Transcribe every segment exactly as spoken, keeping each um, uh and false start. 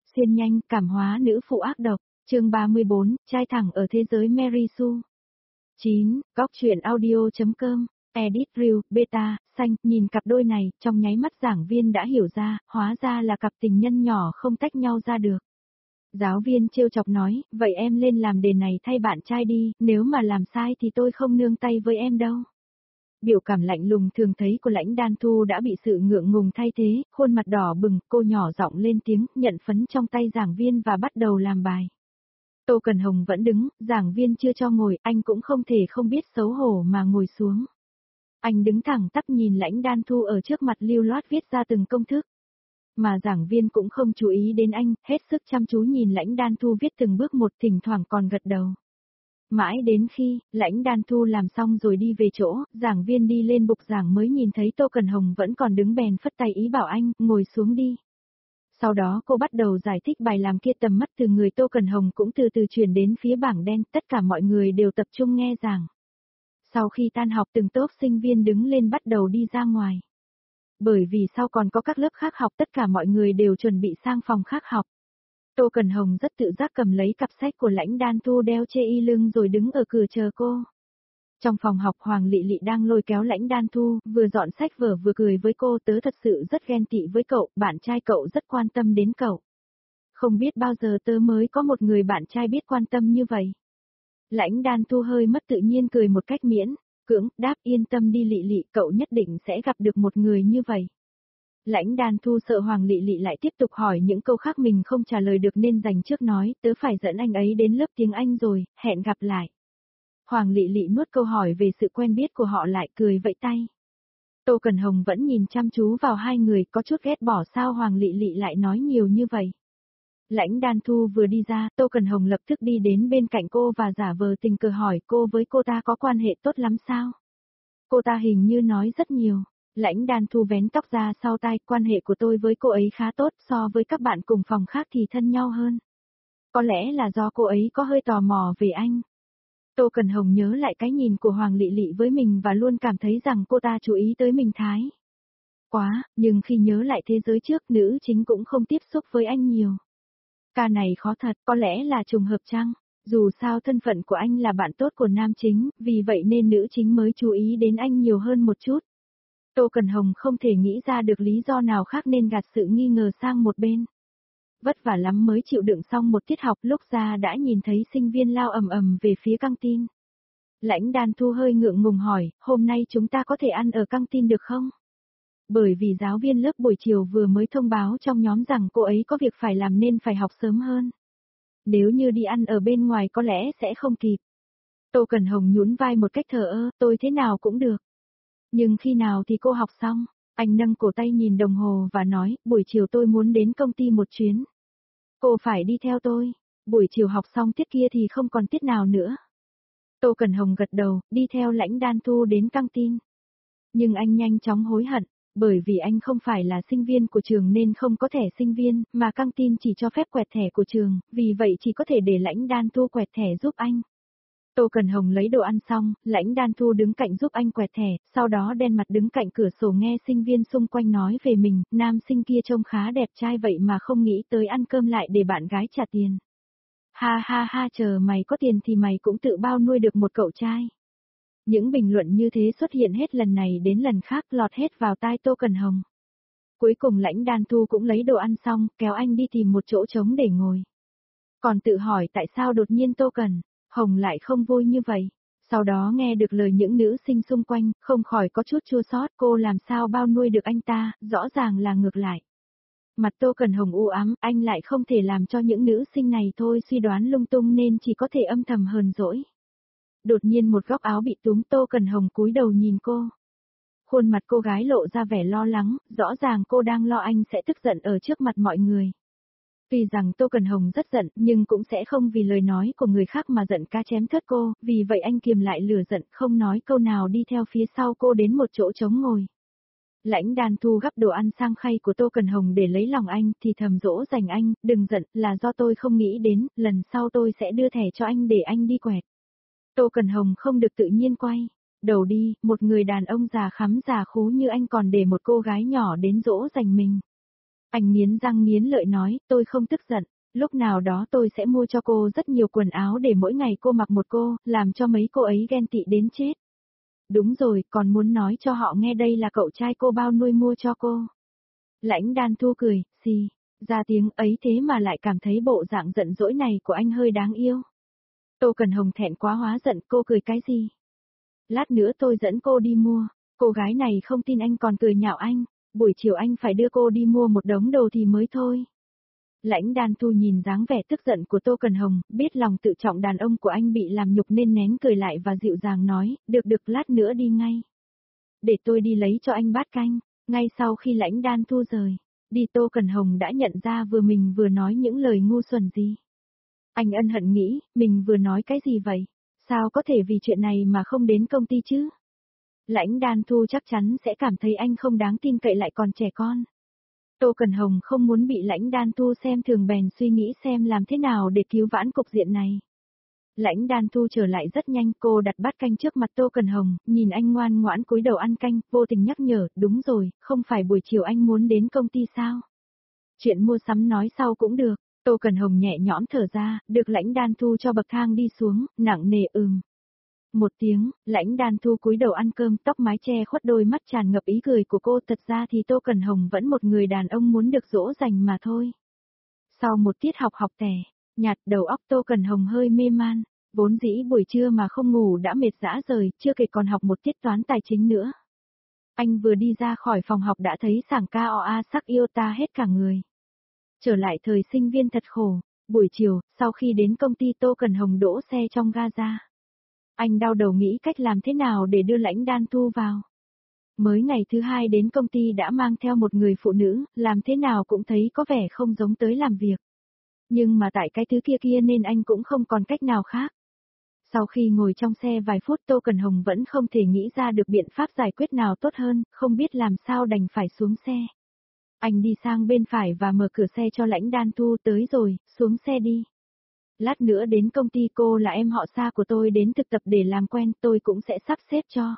Xuyên nhanh, cảm hóa nữ phụ ác độc, chương ba mươi bốn, trai thẳng ở thế giới Mary Sue. chín. Góc truyện audio.com, edit reel, beta, xanh, nhìn cặp đôi này, trong nháy mắt giảng viên đã hiểu ra, hóa ra là cặp tình nhân nhỏ không tách nhau ra được. Giáo viên trêu chọc nói, vậy em lên làm đề này thay bạn trai đi, nếu mà làm sai thì tôi không nương tay với em đâu. Biểu cảm lạnh lùng thường thấy của Lãnh Đan Thu đã bị sự ngượng ngùng thay thế, khuôn mặt đỏ bừng, cô nhỏ giọng lên tiếng, nhận phấn trong tay giảng viên và bắt đầu làm bài. Tô Cần Hồng vẫn đứng, giảng viên chưa cho ngồi, anh cũng không thể không biết xấu hổ mà ngồi xuống. Anh đứng thẳng tắp nhìn Lãnh Đan Thu ở trước mặt lưu loát viết ra từng công thức. Mà giảng viên cũng không chú ý đến anh, hết sức chăm chú nhìn Lãnh Đan Thu viết từng bước một, thỉnh thoảng còn gật đầu. Mãi đến khi, Lãnh Đan Thu làm xong rồi đi về chỗ, giảng viên đi lên bục giảng mới nhìn thấy Tô Cần Hồng vẫn còn đứng bèn phất tay ý bảo anh, ngồi xuống đi. Sau đó cô bắt đầu giải thích bài làm kia, tầm mắt từ người Tô Cần Hồng cũng từ từ chuyển đến phía bảng đen, tất cả mọi người đều tập trung nghe giảng. Sau khi tan học từng tốp sinh viên đứng lên bắt đầu đi ra ngoài. Bởi vì sau còn có các lớp khác học, tất cả mọi người đều chuẩn bị sang phòng khác học. Tô Cần Hồng rất tự giác cầm lấy cặp sách của Lãnh Đan Thu đeo chê y lưng rồi đứng ở cửa chờ cô. Trong phòng học Hoàng Lị Lị đang lôi kéo Lãnh Đan Thu, vừa dọn sách vở vừa cười với cô, tớ thật sự rất ghen tị với cậu, bạn trai cậu rất quan tâm đến cậu. Không biết bao giờ tớ mới có một người bạn trai biết quan tâm như vậy. Lãnh Đan Thu hơi mất tự nhiên cười một cách miễn cưỡng, đáp yên tâm đi Lị Lị, cậu nhất định sẽ gặp được một người như vậy. Lãnh Đan Thu sợ Hoàng Lị Lị lại tiếp tục hỏi những câu khác mình không trả lời được nên dành trước nói, tớ phải dẫn anh ấy đến lớp tiếng Anh rồi, hẹn gặp lại. Hoàng Lị Lị nuốt câu hỏi về sự quen biết của họ lại cười vẫy tay. Tô Cần Hồng vẫn nhìn chăm chú vào hai người, có chút ghét bỏ sao Hoàng Lị Lị lại nói nhiều như vậy. Lãnh Đan Thu vừa đi ra, Tô Cần Hồng lập tức đi đến bên cạnh cô và giả vờ tình cờ hỏi cô với cô ta có quan hệ tốt lắm sao? Cô ta hình như nói rất nhiều. Lãnh Đan Thu vén tóc ra sau tai, quan hệ của tôi với cô ấy khá tốt, so với các bạn cùng phòng khác thì thân nhau hơn. Có lẽ là do cô ấy có hơi tò mò về anh. Tô Cần Hồng nhớ lại cái nhìn của Hoàng Lị Lị với mình và luôn cảm thấy rằng cô ta chú ý tới mình thái quá, nhưng khi nhớ lại thế giới trước, nữ chính cũng không tiếp xúc với anh nhiều. Ca này khó thật, có lẽ là trùng hợp chăng? Dù sao thân phận của anh là bạn tốt của nam chính, vì vậy nên nữ chính mới chú ý đến anh nhiều hơn một chút. Tô Cần Hồng không thể nghĩ ra được lý do nào khác nên gạt sự nghi ngờ sang một bên. Vất vả lắm mới chịu đựng xong một tiết học, lúc ra đã nhìn thấy sinh viên lao ầm ầm về phía căng tin. Lãnh Đan Thu hơi ngượng ngùng hỏi, hôm nay chúng ta có thể ăn ở căng tin được không? Bởi vì giáo viên lớp buổi chiều vừa mới thông báo trong nhóm rằng cô ấy có việc phải làm nên phải học sớm hơn. Nếu như đi ăn ở bên ngoài có lẽ sẽ không kịp. Tô Cần Hồng nhún vai một cách thờ ơ, tôi thế nào cũng được. Nhưng khi nào thì cô học xong? Anh nâng cổ tay nhìn đồng hồ và nói, buổi chiều tôi muốn đến công ty một chuyến. Cô phải đi theo tôi. Buổi chiều học xong tiết kia thì không còn tiết nào nữa. Tô Cần Hồng gật đầu, đi theo Lãnh Đan Thu đến căng tin. Nhưng anh nhanh chóng hối hận, bởi vì anh không phải là sinh viên của trường nên không có thẻ sinh viên, mà căng tin chỉ cho phép quẹt thẻ của trường, vì vậy chỉ có thể để Lãnh Đan Thu quẹt thẻ giúp anh. Tô Cần Hồng lấy đồ ăn xong, Lãnh Đan Thu đứng cạnh giúp anh quẹt thẻ, sau đó đen mặt đứng cạnh cửa sổ nghe sinh viên xung quanh nói về mình, nam sinh kia trông khá đẹp trai vậy mà không nghĩ tới ăn cơm lại để bạn gái trả tiền. Ha ha ha, chờ mày có tiền thì mày cũng tự bao nuôi được một cậu trai. Những bình luận như thế xuất hiện hết lần này đến lần khác, lọt hết vào tai Tô Cần Hồng. Cuối cùng Lãnh Đan Thu cũng lấy đồ ăn xong, kéo anh đi tìm một chỗ trống để ngồi. Còn tự hỏi tại sao đột nhiên Tô Cần Hồng lại không vui như vậy. Sau đó nghe được lời những nữ sinh xung quanh, không khỏi có chút chua xót, cô làm sao bao nuôi được anh ta, rõ ràng là ngược lại. Mặt Tô Cần Hồng u ám, anh lại không thể làm cho những nữ sinh này thôi suy đoán lung tung nên chỉ có thể âm thầm hờn dỗi. Đột nhiên một góc áo bị túm, Tô Cần Hồng cúi đầu nhìn cô. Khuôn mặt cô gái lộ ra vẻ lo lắng, rõ ràng cô đang lo anh sẽ tức giận ở trước mặt mọi người. Tuy rằng Tô Cần Hồng rất giận, nhưng cũng sẽ không vì lời nói của người khác mà giận cá chém thớt cô, vì vậy anh kiềm lại lửa giận, không nói câu nào đi theo phía sau cô đến một chỗ trống ngồi. Lãnh Đan Thu gắp đồ ăn sang khay của Tô Cần Hồng để lấy lòng anh, thì thầm dỗ dành anh, đừng giận, là do tôi không nghĩ đến, lần sau tôi sẽ đưa thẻ cho anh để anh đi quẹt. Tô Cần Hồng không được tự nhiên quay đầu đi, một người đàn ông già khắm già khú như anh còn để một cô gái nhỏ đến dỗ dành mình. Anh nghiến răng nghiến lợi nói, tôi không tức giận, lúc nào đó tôi sẽ mua cho cô rất nhiều quần áo để mỗi ngày cô mặc một cô, làm cho mấy cô ấy ghen tị đến chết. Đúng rồi, còn muốn nói cho họ nghe đây là cậu trai cô bao nuôi mua cho cô. Lãnh Đan Thu cười, xì, ra tiếng ấy thế mà lại cảm thấy bộ dạng giận dỗi này của anh hơi đáng yêu. Tô Cần Hồng thẹn quá hóa giận, cô cười cái gì? Lát nữa tôi dẫn cô đi mua, cô gái này không tin anh còn cười nhạo anh, buổi chiều anh phải đưa cô đi mua một đống đồ thì mới thôi. Lãnh Đan Thu nhìn dáng vẻ tức giận của Tô Cần Hồng, biết lòng tự trọng đàn ông của anh bị làm nhục nên nén cười lại và dịu dàng nói, được được lát nữa đi ngay. Để tôi đi lấy cho anh bát canh, ngay sau khi Lãnh Đan Thu rời, đi Tô Cần Hồng đã nhận ra vừa mình vừa nói những lời ngu xuẩn gì. Anh ân hận nghĩ, mình vừa nói cái gì vậy? Sao có thể vì chuyện này mà không đến công ty chứ? Lãnh Đan Thu chắc chắn sẽ cảm thấy anh không đáng tin cậy lại còn trẻ con. Tô Cần Hồng không muốn bị Lãnh Đan Thu xem thường bèn suy nghĩ xem làm thế nào để cứu vãn cục diện này. Lãnh Đan Thu trở lại rất nhanh, cô đặt bát canh trước mặt Tô Cần Hồng, nhìn anh ngoan ngoãn cúi đầu ăn canh, vô tình nhắc nhở, đúng rồi, không phải buổi chiều anh muốn đến công ty sao? Chuyện mua sắm nói sau cũng được. Tô Cần Hồng nhẹ nhõm thở ra, được Lãnh Đan Thu cho bậc thang đi xuống, nặng nề ừm. Một tiếng, Lãnh Đan Thu cúi đầu ăn cơm, tóc mái che khuất đôi mắt tràn ngập ý cười của cô, thật ra thì Tô Cần Hồng vẫn một người đàn ông muốn được dỗ dành mà thôi. Sau một tiết học học tẻ, nhạt, đầu óc Tô Cần Hồng hơi mê man, vốn dĩ buổi trưa mà không ngủ đã mệt rã rời, chưa kể còn học một tiết toán tài chính nữa. Anh vừa đi ra khỏi phòng học đã thấy sảng ca o a sắc yêu ta hết cả người. Trở lại thời sinh viên thật khổ, buổi chiều, sau khi đến công ty Tô Cần Hồng đỗ xe trong ga ra. Anh đau đầu nghĩ cách làm thế nào để đưa Lãnh Đan Thu vào. Mới ngày thứ hai đến công ty đã mang theo một người phụ nữ, làm thế nào cũng thấy có vẻ không giống tới làm việc. Nhưng mà tại cái thứ kia kia nên anh cũng không còn cách nào khác. Sau khi ngồi trong xe vài phút Tô Cần Hồng vẫn không thể nghĩ ra được biện pháp giải quyết nào tốt hơn, không biết làm sao đành phải xuống xe. Anh đi sang bên phải và mở cửa xe cho Lãnh Đan Thu, tới rồi, xuống xe đi. Lát nữa đến công ty, cô là em họ xa của tôi đến thực tập để làm quen, tôi cũng sẽ sắp xếp cho.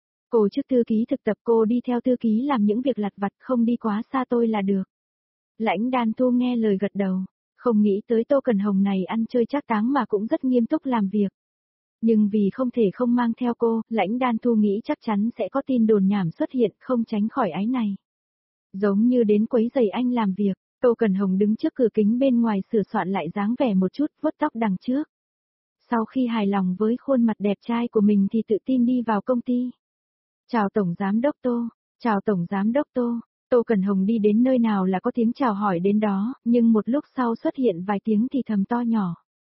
Cô chức thư ký thực tập, cô đi theo thư ký làm những việc lặt vặt, không đi quá xa tôi là được. Lãnh Đan Thu nghe lời gật đầu, không nghĩ tới Tô Cần Hồng này ăn chơi trác táng mà cũng rất nghiêm túc làm việc. Nhưng vì không thể không mang theo cô, Lãnh Đan Thu nghĩ chắc chắn sẽ có tin đồn nhảm xuất hiện, không tránh khỏi áy này. Giống như đến quấy giày anh làm việc, Tô Cần Hồng đứng trước cửa kính bên ngoài sửa soạn lại dáng vẻ một chút, vuốt tóc đằng trước. Sau khi hài lòng với khuôn mặt đẹp trai của mình thì tự tin đi vào công ty. Chào Tổng Giám Đốc Tô, chào Tổng Giám Đốc Tô. Tô Cần Hồng đi đến nơi nào là có tiếng chào hỏi đến đó, nhưng một lúc sau xuất hiện vài tiếng thì thầm to nhỏ.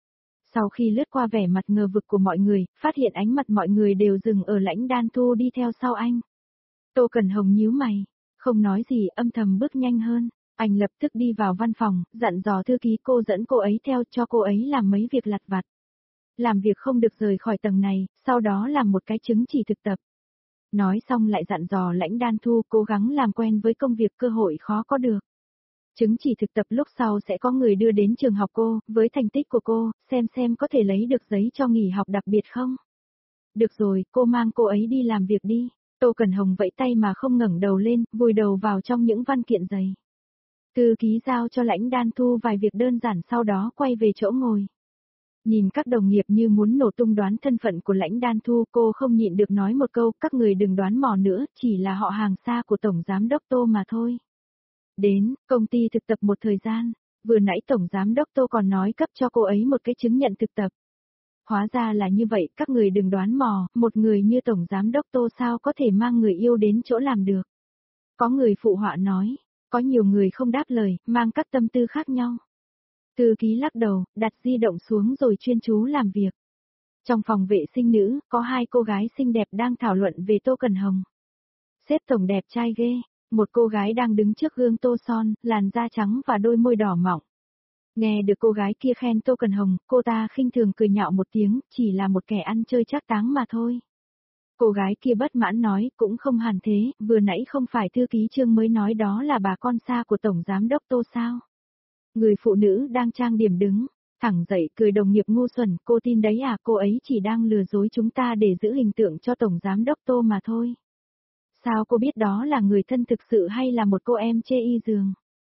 Sau khi lướt qua vẻ mặt ngờ vực của mọi người, phát hiện ánh mặt mọi người đều dừng ở Lãnh Đan Thu đi theo sau anh. Tô Cần Hồng nhíu mày, không nói gì, âm thầm bước nhanh hơn. Anh lập tức đi vào văn phòng, dặn dò thư ký cô dẫn cô ấy theo cho cô ấy làm mấy việc lặt vặt. Làm việc không được rời khỏi tầng này, sau đó làm một cái chứng chỉ thực tập. Nói xong lại dặn dò Lãnh Đan Thu cố gắng làm quen với công việc, cơ hội khó có được. Chứng chỉ thực tập lúc sau sẽ có người đưa đến trường học cô, với thành tích của cô, xem xem có thể lấy được giấy cho nghỉ học đặc biệt không. Được rồi, cô mang cô ấy đi làm việc đi. Tô Cần Hồng vẫy tay mà không ngẩng đầu lên, vùi đầu vào trong những văn kiện dày. Thư ký giao cho Lãnh Đan Thu vài việc đơn giản sau đó quay về chỗ ngồi. Nhìn các đồng nghiệp như muốn nổ tung đoán thân phận của Lãnh Đan Thu, cô không nhịn được nói một câu, các người đừng đoán mò nữa, chỉ là họ hàng xa của Tổng Giám Đốc Tô mà thôi. Đến, công ty thực tập một thời gian, vừa nãy Tổng Giám Đốc Tô còn nói cấp cho cô ấy một cái chứng nhận thực tập. Hóa ra là như vậy, các người đừng đoán mò, một người như Tổng Giám Đốc Tô sao có thể mang người yêu đến chỗ làm được. Có người phụ họa nói, có nhiều người không đáp lời, mang các tâm tư khác nhau. Thư ký lắc đầu, đặt di động xuống rồi chuyên chú làm việc. Trong phòng vệ sinh nữ, có hai cô gái xinh đẹp đang thảo luận về Tô Cần Hồng. Sếp Tổng đẹp trai ghê, một cô gái đang đứng trước gương tô son, làn da trắng và đôi môi đỏ mọng. Nghe được cô gái kia khen Tô Cần Hồng, cô ta khinh thường cười nhạo một tiếng, chỉ là một kẻ ăn chơi trác táng mà thôi. Cô gái kia bất mãn nói, cũng không hẳn thế, vừa nãy không phải thư ký Trương mới nói đó là bà con xa của Tổng Giám Đốc Tô sao? Người phụ nữ đang trang điểm đứng, thẳng dậy cười đồng nghiệp ngu xuẩn, cô tin đấy à, cô ấy chỉ đang lừa dối chúng ta để giữ hình tượng cho Tổng Giám Đốc Tô mà thôi. Sao cô biết đó là người thân thực sự hay là một cô em chê y giường?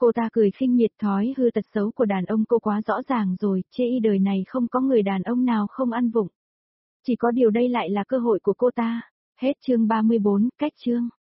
Cô ta cười khinh miệt, thói hư tật xấu của đàn ông cô quá rõ ràng rồi, chê y đời này không có người đàn ông nào không ăn vụng. Chỉ có điều đây lại là cơ hội của cô ta. Hết chương ba mươi bốn, cách chương.